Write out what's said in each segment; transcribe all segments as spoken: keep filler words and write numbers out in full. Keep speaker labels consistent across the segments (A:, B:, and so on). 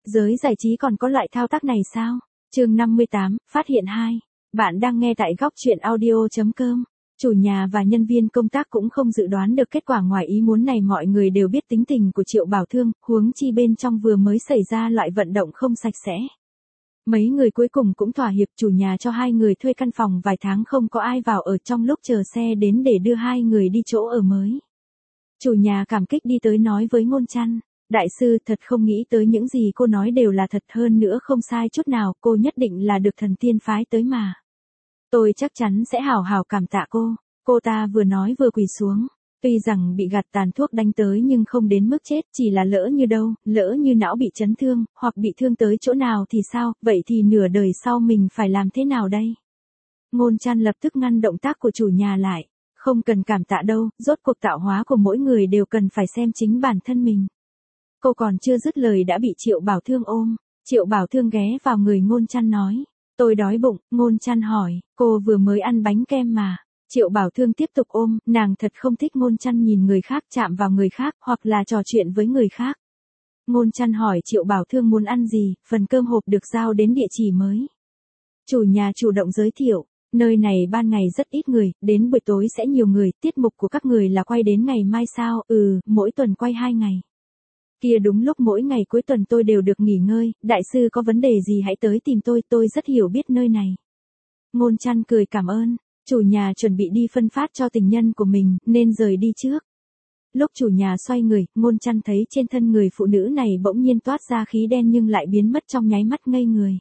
A: Giới giải trí còn có loại thao tác này sao? Chương năm mươi tám, phát hiện hai. Bạn đang nghe tại góc truyện audio chấm com. Chủ nhà và nhân viên công tác cũng không dự đoán được kết quả ngoài ý muốn này, mọi người đều biết tính tình của Triệu Bảo Thương, huống chi bên trong vừa mới xảy ra loại vận động không sạch sẽ. Mấy người cuối cùng cũng thỏa hiệp, chủ nhà cho hai người thuê căn phòng vài tháng không có ai vào ở trong lúc chờ xe đến để đưa hai người đi chỗ ở mới. Chủ nhà cảm kích đi tới nói với Ngôn Chăn, đại sư thật không nghĩ tới những gì cô nói đều là thật, hơn nữa không sai chút nào, cô nhất định là được thần tiên phái tới mà. Tôi chắc chắn sẽ hào hào cảm tạ cô. Cô ta vừa nói vừa quỳ xuống. Tuy rằng bị gạt tàn thuốc đánh tới nhưng không đến mức chết, chỉ là lỡ như đâu, lỡ như não bị chấn thương, hoặc bị thương tới chỗ nào thì sao, vậy thì nửa đời sau mình phải làm thế nào đây? Ngôn Chăn lập tức ngăn động tác của chủ nhà lại. Không cần cảm tạ đâu, rốt cuộc tạo hóa của mỗi người đều cần phải xem chính bản thân mình. Cô còn chưa dứt lời đã bị Triệu Bảo Thương ôm. Triệu Bảo Thương ghé vào người Ngôn Chăn nói, tôi đói bụng. Ngôn Chăn hỏi, cô vừa mới ăn bánh kem mà. Triệu Bảo Thương tiếp tục ôm, nàng thật không thích Ngôn Chăn nhìn người khác, chạm vào người khác, hoặc là trò chuyện với người khác. Ngôn Chăn hỏi Triệu Bảo Thương muốn ăn gì, phần cơm hộp được giao đến địa chỉ mới. Chủ nhà chủ động giới thiệu, nơi này ban ngày rất ít người, đến buổi tối sẽ nhiều người, tiết mục của các người là quay đến ngày mai sao? Ừ, mỗi tuần quay hai ngày. Kia đúng lúc mỗi ngày cuối tuần tôi đều được nghỉ ngơi, đại sư có vấn đề gì hãy tới tìm tôi, tôi rất hiểu biết nơi này. Ngôn Chăn cười cảm ơn, chủ nhà chuẩn bị đi phân phát cho tình nhân của mình, nên rời đi trước. Lúc chủ nhà xoay người, Ngôn Chăn thấy trên thân người phụ nữ này bỗng nhiên toát ra khí đen nhưng lại biến mất trong nháy mắt, ngây người.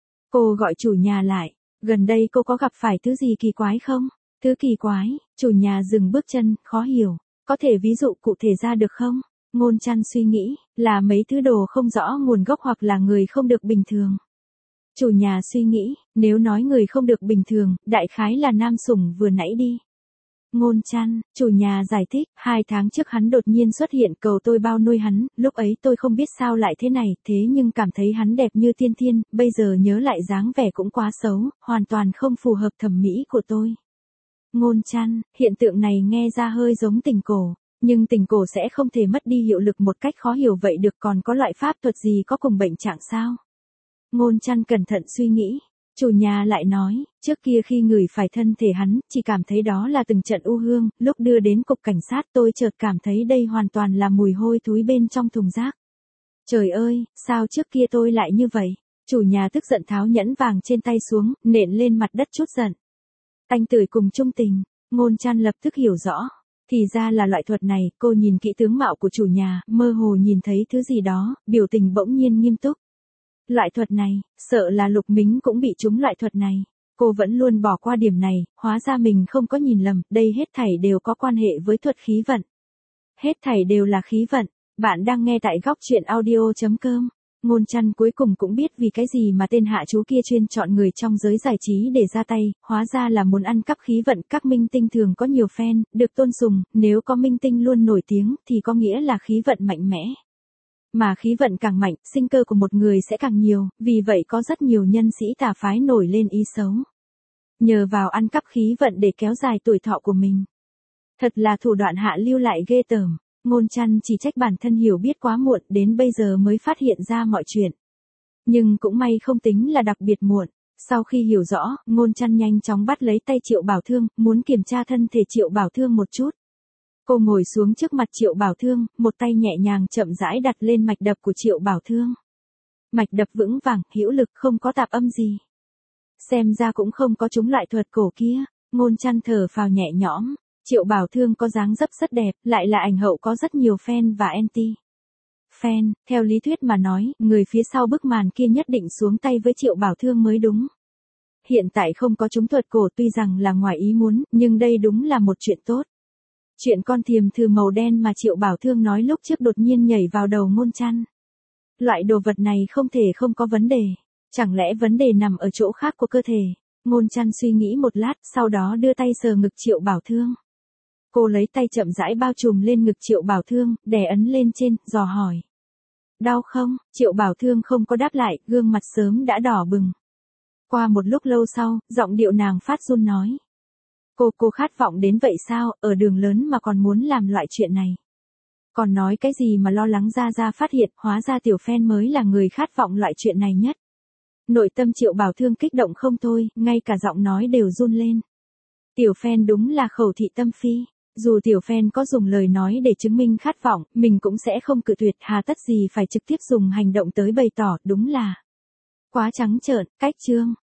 A: Cô gọi chủ nhà lại, gần đây cô có gặp phải thứ gì kỳ quái không? Thứ kỳ quái? Chủ nhà dừng bước chân, khó hiểu, có thể ví dụ cụ thể ra được không? Ngôn Chăn suy nghĩ, là mấy thứ đồ không rõ nguồn gốc hoặc là người không được bình thường. Chủ nhà suy nghĩ, nếu nói người không được bình thường, đại khái là nam sủng vừa nãy đi. Ngôn Chăn, chủ nhà giải thích, hai tháng trước hắn đột nhiên xuất hiện cầu tôi bao nuôi hắn, lúc ấy tôi không biết sao lại thế này, thế nhưng cảm thấy hắn đẹp như tiên thiên, bây giờ nhớ lại dáng vẻ cũng quá xấu, hoàn toàn không phù hợp thẩm mỹ của tôi. Ngôn Chăn, hiện tượng này nghe ra hơi giống tình cổ. Nhưng tình cổ sẽ không thể mất đi hiệu lực một cách khó hiểu vậy được, còn có loại pháp thuật gì có cùng bệnh trạng sao? Ngôn Chăn cẩn thận suy nghĩ, chủ nhà lại nói, trước kia khi ngửi phải thân thể hắn, chỉ cảm thấy đó là từng trận u hương, lúc đưa đến cục cảnh sát tôi chợt cảm thấy đây hoàn toàn là mùi hôi thối bên trong thùng rác. Trời ơi, sao trước kia tôi lại như vậy? Chủ nhà tức giận tháo nhẫn vàng trên tay xuống, nện lên mặt đất chút giận. Anh tươi cùng trung tình, Ngôn Chăn lập tức hiểu rõ. Thì ra là loại thuật này, cô nhìn kỹ tướng mạo của chủ nhà, mơ hồ nhìn thấy thứ gì đó, biểu tình bỗng nhiên nghiêm túc. Loại thuật này, sợ là Lục Mính cũng bị trúng loại thuật này. Cô vẫn luôn bỏ qua điểm này, hóa ra mình không có nhìn lầm, đây hết thảy đều có quan hệ với thuật khí vận. Hết thảy đều là khí vận, bạn đang nghe tại góc truyện audio chấm com. Ngôn Chăn cuối cùng cũng biết vì cái gì mà tên hạ chú kia chuyên chọn người trong giới giải trí để ra tay, hóa ra là muốn ăn cắp khí vận. Các minh tinh thường có nhiều fan, được tôn sùng, nếu có minh tinh luôn nổi tiếng thì có nghĩa là khí vận mạnh mẽ. Mà khí vận càng mạnh, sinh cơ của một người sẽ càng nhiều, vì vậy có rất nhiều nhân sĩ tà phái nổi lên ý xấu. Nhờ vào ăn cắp khí vận để kéo dài tuổi thọ của mình. Thật là thủ đoạn hạ lưu lại ghê tởm. Ngôn Chăn chỉ trách bản thân hiểu biết quá muộn, đến bây giờ mới phát hiện ra mọi chuyện. Nhưng cũng may không tính là đặc biệt muộn. Sau khi hiểu rõ, Ngôn Chăn nhanh chóng bắt lấy tay Triệu Bảo Thương, muốn kiểm tra thân thể Triệu Bảo Thương một chút. Cô ngồi xuống trước mặt Triệu Bảo Thương, một tay nhẹ nhàng chậm rãi đặt lên mạch đập của Triệu Bảo Thương. Mạch đập vững vàng, hữu lực, không có tạp âm gì. Xem ra cũng không có trúng loại thuật cổ kia. Ngôn Chăn thở phào nhẹ nhõm. Triệu Bảo Thương có dáng dấp rất đẹp, lại là ảnh hậu có rất nhiều fan và anti. Fan, theo lý thuyết mà nói, người phía sau bức màn kia nhất định xuống tay với Triệu Bảo Thương mới đúng. Hiện tại không có trúng thuật cổ tuy rằng là ngoài ý muốn, nhưng đây đúng là một chuyện tốt. Chuyện con thiềm thử màu đen mà Triệu Bảo Thương nói lúc trước đột nhiên nhảy vào đầu Ngôn Chăn. Loại đồ vật này không thể không có vấn đề. Chẳng lẽ vấn đề nằm ở chỗ khác của cơ thể? Ngôn Chăn suy nghĩ một lát, sau đó đưa tay sờ ngực Triệu Bảo Thương. Cô lấy tay chậm rãi bao trùm lên ngực Triệu Bảo Thương, đè ấn lên trên, dò hỏi. Đau không? Triệu Bảo Thương không có đáp lại, gương mặt sớm đã đỏ bừng. Qua một lúc lâu sau, giọng điệu nàng phát run nói. Cô cô khát vọng đến vậy sao, ở đường lớn mà còn muốn làm loại chuyện này. Còn nói cái gì mà lo lắng Gia Gia phát hiện, hóa ra Tiểu Phen mới là người khát vọng loại chuyện này nhất. Nội tâm Triệu Bảo Thương kích động không thôi, ngay cả giọng nói đều run lên. Tiểu Phen đúng là khẩu thị tâm phi. Dù Tiểu Phen có dùng lời nói để chứng minh khát vọng, mình cũng sẽ không cự tuyệt, hà tất gì phải trực tiếp dùng hành động tới bày tỏ, đúng là quá trắng trợn. Cách chương